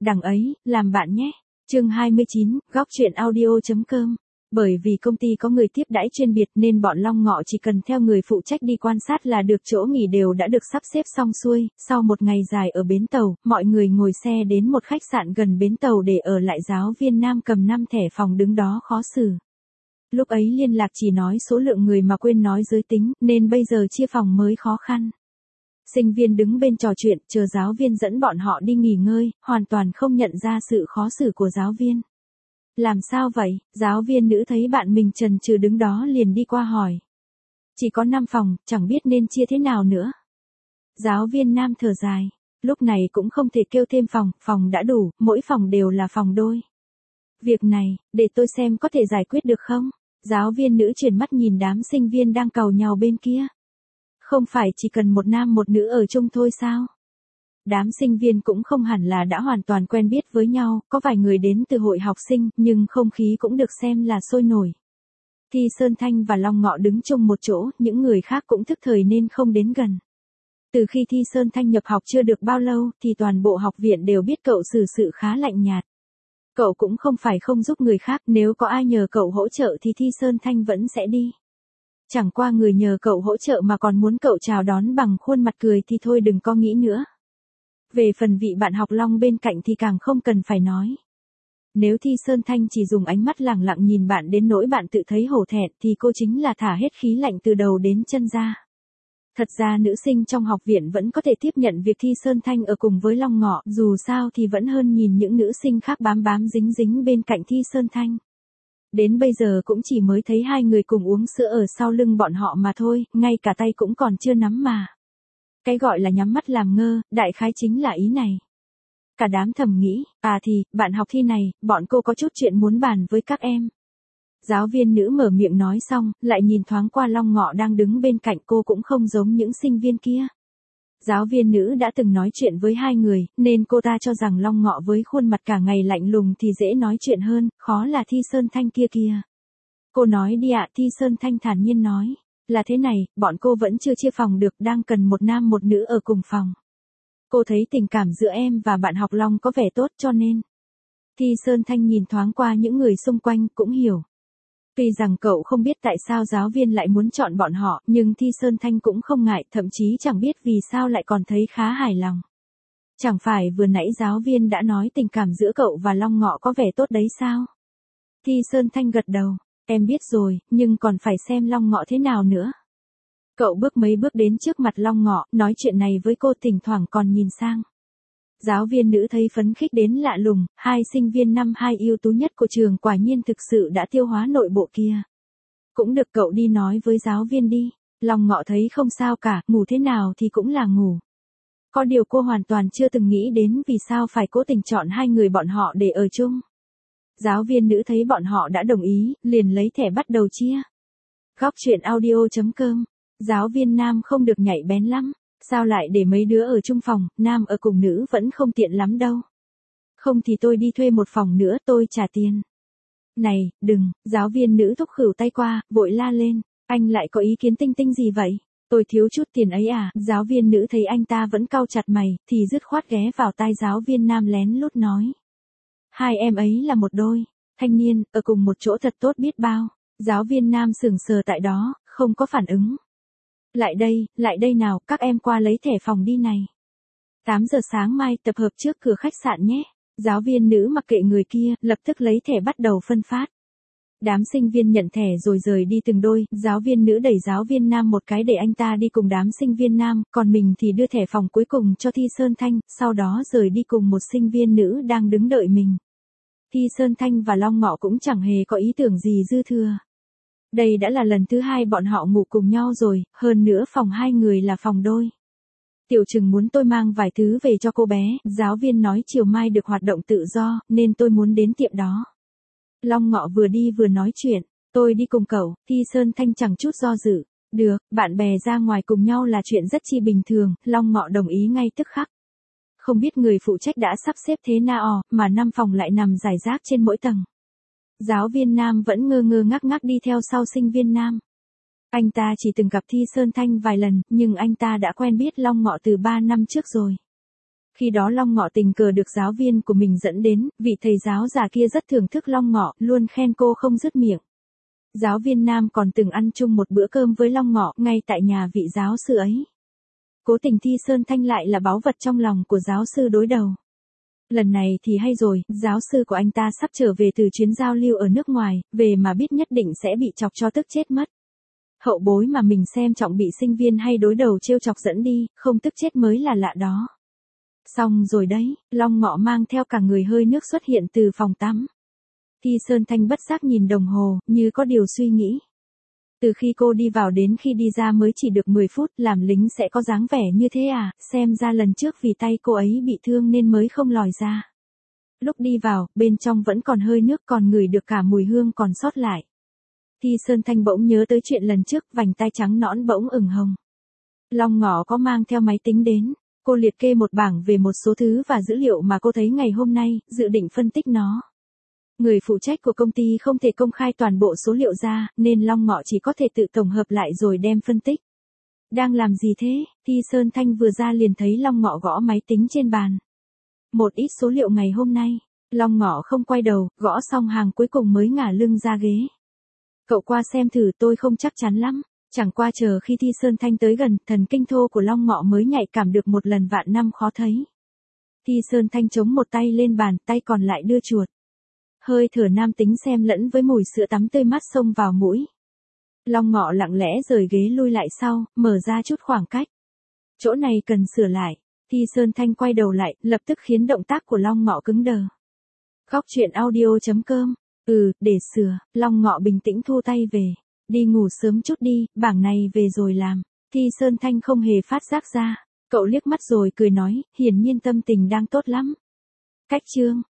Đằng ấy, làm bạn nhé. Chương 29, góc chuyện audio.com. Bởi vì công ty có người tiếp đãi chuyên biệt nên bọn Long Ngọ chỉ cần theo người phụ trách đi quan sát là được, chỗ nghỉ đều đã được sắp xếp xong xuôi. Sau một ngày dài ở bến tàu, mọi người ngồi xe đến một khách sạn gần bến tàu để ở lại. Giáo viên nam cầm 5 thẻ phòng đứng đó khó xử. Lúc ấy liên lạc chỉ nói số lượng người mà quên nói giới tính, nên bây giờ chia phòng mới khó khăn. Sinh viên đứng bên trò chuyện, chờ giáo viên dẫn bọn họ đi nghỉ ngơi, hoàn toàn không nhận ra sự khó xử của giáo viên. Làm sao vậy? Giáo viên nữ thấy bạn mình chần chừ đứng đó liền đi qua hỏi. Chỉ có 5 phòng, chẳng biết nên chia thế nào nữa. Giáo viên nam thở dài. Lúc này cũng không thể kêu thêm phòng, phòng đã đủ, mỗi phòng đều là phòng đôi. Việc này, để tôi xem có thể giải quyết được không? Giáo viên nữ chuyển mắt nhìn đám sinh viên đang càu nhàu bên kia. Không phải chỉ cần một nam một nữ ở chung thôi sao? Đám sinh viên cũng không hẳn là đã hoàn toàn quen biết với nhau, có vài người đến từ hội học sinh, nhưng không khí cũng được xem là sôi nổi. Thi Sơn Thanh và Long Ngọ đứng chung một chỗ, những người khác cũng thức thời nên không đến gần. Từ khi Thi Sơn Thanh nhập học chưa được bao lâu, thì toàn bộ học viện đều biết cậu xử sự khá lạnh nhạt. Cậu cũng không phải không giúp người khác, nếu có ai nhờ cậu hỗ trợ thì Thi Sơn Thanh vẫn sẽ đi. Chẳng qua người nhờ cậu hỗ trợ mà còn muốn cậu chào đón bằng khuôn mặt cười thì thôi đừng có nghĩ nữa. Về phần vị bạn học Long bên cạnh thì càng không cần phải nói. Nếu Thi Sơn Thanh chỉ dùng ánh mắt lẳng lặng nhìn bạn đến nỗi bạn tự thấy hổ thẹn thì cô chính là thả hết khí lạnh từ đầu đến chân ra. Thật ra nữ sinh trong học viện vẫn có thể tiếp nhận việc Thi Sơn Thanh ở cùng với Long Ngọ, dù sao thì vẫn hơn nhìn những nữ sinh khác bám bám dính dính bên cạnh Thi Sơn Thanh. Đến bây giờ cũng chỉ mới thấy hai người cùng uống sữa ở sau lưng bọn họ mà thôi, ngay cả tay cũng còn chưa nắm mà. Cái gọi là nhắm mắt làm ngơ, đại khái chính là ý này. Cả đám thầm nghĩ, bạn học Thi này, bọn cô có chút chuyện muốn bàn với các em. Giáo viên nữ mở miệng nói xong, lại nhìn thoáng qua Long Ngọ đang đứng bên cạnh, cô cũng không giống những sinh viên kia. Giáo viên nữ đã từng nói chuyện với hai người, nên cô ta cho rằng Long Ngọ với khuôn mặt cả ngày lạnh lùng thì dễ nói chuyện hơn, khó là Thi Sơn Thanh kia kìa. Cô nói đi ạ. Thi Sơn Thanh thản nhiên nói. Là thế này, bọn cô vẫn chưa chia phòng được, đang cần một nam một nữ ở cùng phòng. Cô thấy tình cảm giữa em và bạn học Long có vẻ tốt cho nên. Thi Sơn Thanh nhìn thoáng qua những người xung quanh cũng hiểu. Tuy rằng cậu không biết tại sao giáo viên lại muốn chọn bọn họ, nhưng Thi Sơn Thanh cũng không ngại, thậm chí chẳng biết vì sao lại còn thấy khá hài lòng. Chẳng phải vừa nãy giáo viên đã nói tình cảm giữa cậu và Long Ngọ có vẻ tốt đấy sao? Thi Sơn Thanh gật đầu, em biết rồi, nhưng còn phải xem Long Ngọ thế nào nữa. Cậu bước mấy bước đến trước mặt Long Ngọ, nói chuyện này với cô, thỉnh thoảng còn nhìn sang. Giáo viên nữ thấy phấn khích đến lạ lùng, hai sinh viên năm 2 ưu tú nhất của trường quả nhiên thực sự đã tiêu hóa nội bộ kia. Cũng được, cậu đi nói với giáo viên đi. Long Ngọ thấy không sao cả, ngủ thế nào thì cũng là ngủ. Có điều cô hoàn toàn chưa từng nghĩ đến vì sao phải cố tình chọn hai người bọn họ để ở chung. Giáo viên nữ thấy bọn họ đã đồng ý, liền lấy thẻ bắt đầu chia. Góc chuyện audio.com. Giáo viên nam không được nhạy bén lắm. Sao lại để mấy đứa ở chung phòng, nam ở cùng nữ vẫn không tiện lắm đâu. Không thì tôi đi thuê một phòng nữa, tôi trả tiền. Này, đừng, giáo viên nữ thúc khửu tay qua, vội la lên. Anh lại có ý kiến tinh tinh gì vậy? Tôi thiếu chút tiền ấy à? Giáo viên nữ thấy anh ta vẫn cau chặt mày, thì dứt khoát ghé vào tai giáo viên nam lén lút nói. Hai em ấy là một đôi, thanh niên, ở cùng một chỗ thật tốt biết bao. Giáo viên nam sững sờ tại đó, không có phản ứng. Lại đây nào, các em qua lấy thẻ phòng đi này. 8 giờ sáng mai tập hợp trước cửa khách sạn nhé. Giáo viên nữ mặc kệ người kia, lập tức lấy thẻ bắt đầu phân phát. Đám sinh viên nhận thẻ rồi rời đi từng đôi, giáo viên nữ đẩy giáo viên nam một cái để anh ta đi cùng đám sinh viên nam, còn mình thì đưa thẻ phòng cuối cùng cho Thi Sơn Thanh, sau đó rời đi cùng một sinh viên nữ đang đứng đợi mình. Thi Sơn Thanh và Long Ngọ cũng chẳng hề có ý tưởng gì dư thừa. Đây đã là lần thứ 2 bọn họ ngủ cùng nhau rồi, hơn nữa phòng hai người là phòng đôi. Tiểu Trừng muốn tôi mang vài thứ về cho cô bé, giáo viên nói chiều mai được hoạt động tự do, nên tôi muốn đến tiệm đó. Long Ngọ vừa đi vừa nói chuyện, tôi đi cùng cậu. Thi Sơn Thanh chẳng chút do dự. Được, bạn bè ra ngoài cùng nhau là chuyện rất chi bình thường, Long Ngọ đồng ý ngay tức khắc. Không biết người phụ trách đã sắp xếp thế nào, mà 5 phòng lại nằm rải rác trên mỗi tầng. Giáo viên nam vẫn ngơ ngơ ngác ngác đi theo sau sinh viên nam. Anh ta chỉ từng gặp Thi Sơn Thanh vài lần, nhưng anh ta đã quen biết Long Ngọ từ 3 năm trước rồi. Khi đó Long Ngọ tình cờ được giáo viên của mình dẫn đến, vị thầy giáo già kia rất thưởng thức Long Ngọ, luôn khen cô không dứt miệng. Giáo viên nam còn từng ăn chung một bữa cơm với Long Ngọ ngay tại nhà vị giáo sư ấy. Cố tình Thi Sơn Thanh lại là báu vật trong lòng của giáo sư đối đầu. Lần này thì hay rồi, giáo sư của anh ta sắp trở về từ chuyến giao lưu ở nước ngoài, về mà biết nhất định sẽ bị chọc cho tức chết mất. Hậu bối mà mình xem trọng bị sinh viên hay đối đầu trêu chọc dẫn đi, không tức chết mới là lạ đó. Xong rồi đấy, Long Ngọ mang theo cả người hơi nước xuất hiện từ phòng tắm. Thi Sơn Thanh bất giác nhìn đồng hồ, như có điều suy nghĩ. Từ khi cô đi vào đến khi đi ra mới chỉ được 10 phút, làm lính sẽ có dáng vẻ như thế à, xem ra lần trước vì tay cô ấy bị thương nên mới không lòi ra. Lúc đi vào, bên trong vẫn còn hơi nước, còn ngửi được cả mùi hương còn sót lại. Thi Sơn Thanh bỗng nhớ tới chuyện lần trước, vành tai trắng nõn bỗng ửng hồng. Long Ngọ có mang theo máy tính đến. Cô liệt kê một bảng về một số thứ và dữ liệu mà cô thấy ngày hôm nay, dự định phân tích nó. Người phụ trách của công ty không thể công khai toàn bộ số liệu ra, nên Long Ngọ chỉ có thể tự tổng hợp lại rồi đem phân tích. Đang làm gì thế? Thi Sơn Thanh vừa ra liền thấy Long Ngọ gõ máy tính trên bàn. Một ít số liệu ngày hôm nay. Long Ngọ không quay đầu, gõ xong hàng cuối cùng mới ngả lưng ra ghế. Cậu qua xem thử, tôi không chắc chắn lắm. Chẳng qua chờ khi Thi Sơn Thanh tới gần, thần kinh thô của Long Ngọ mới nhạy cảm được một lần vạn năm khó thấy. Thi Sơn Thanh chống một tay lên bàn, tay còn lại đưa chuột. Hơi thở nam tính xen lẫn với mùi sữa tắm tươi mát xông vào mũi. Long Ngọ lặng lẽ rời ghế lui lại sau, mở ra chút khoảng cách. Chỗ này cần sửa lại. Thi Sơn Thanh quay đầu lại, lập tức khiến động tác của Long Ngọ cứng đờ. Góc truyện audio.com. Để sửa. Long Ngọ bình tĩnh thu tay về. Đi ngủ sớm chút đi, bảng này về rồi làm. Thi Sơn Thanh không hề phát giác ra. Cậu liếc mắt rồi cười nói, hiển nhiên tâm tình đang tốt lắm. Cách chương.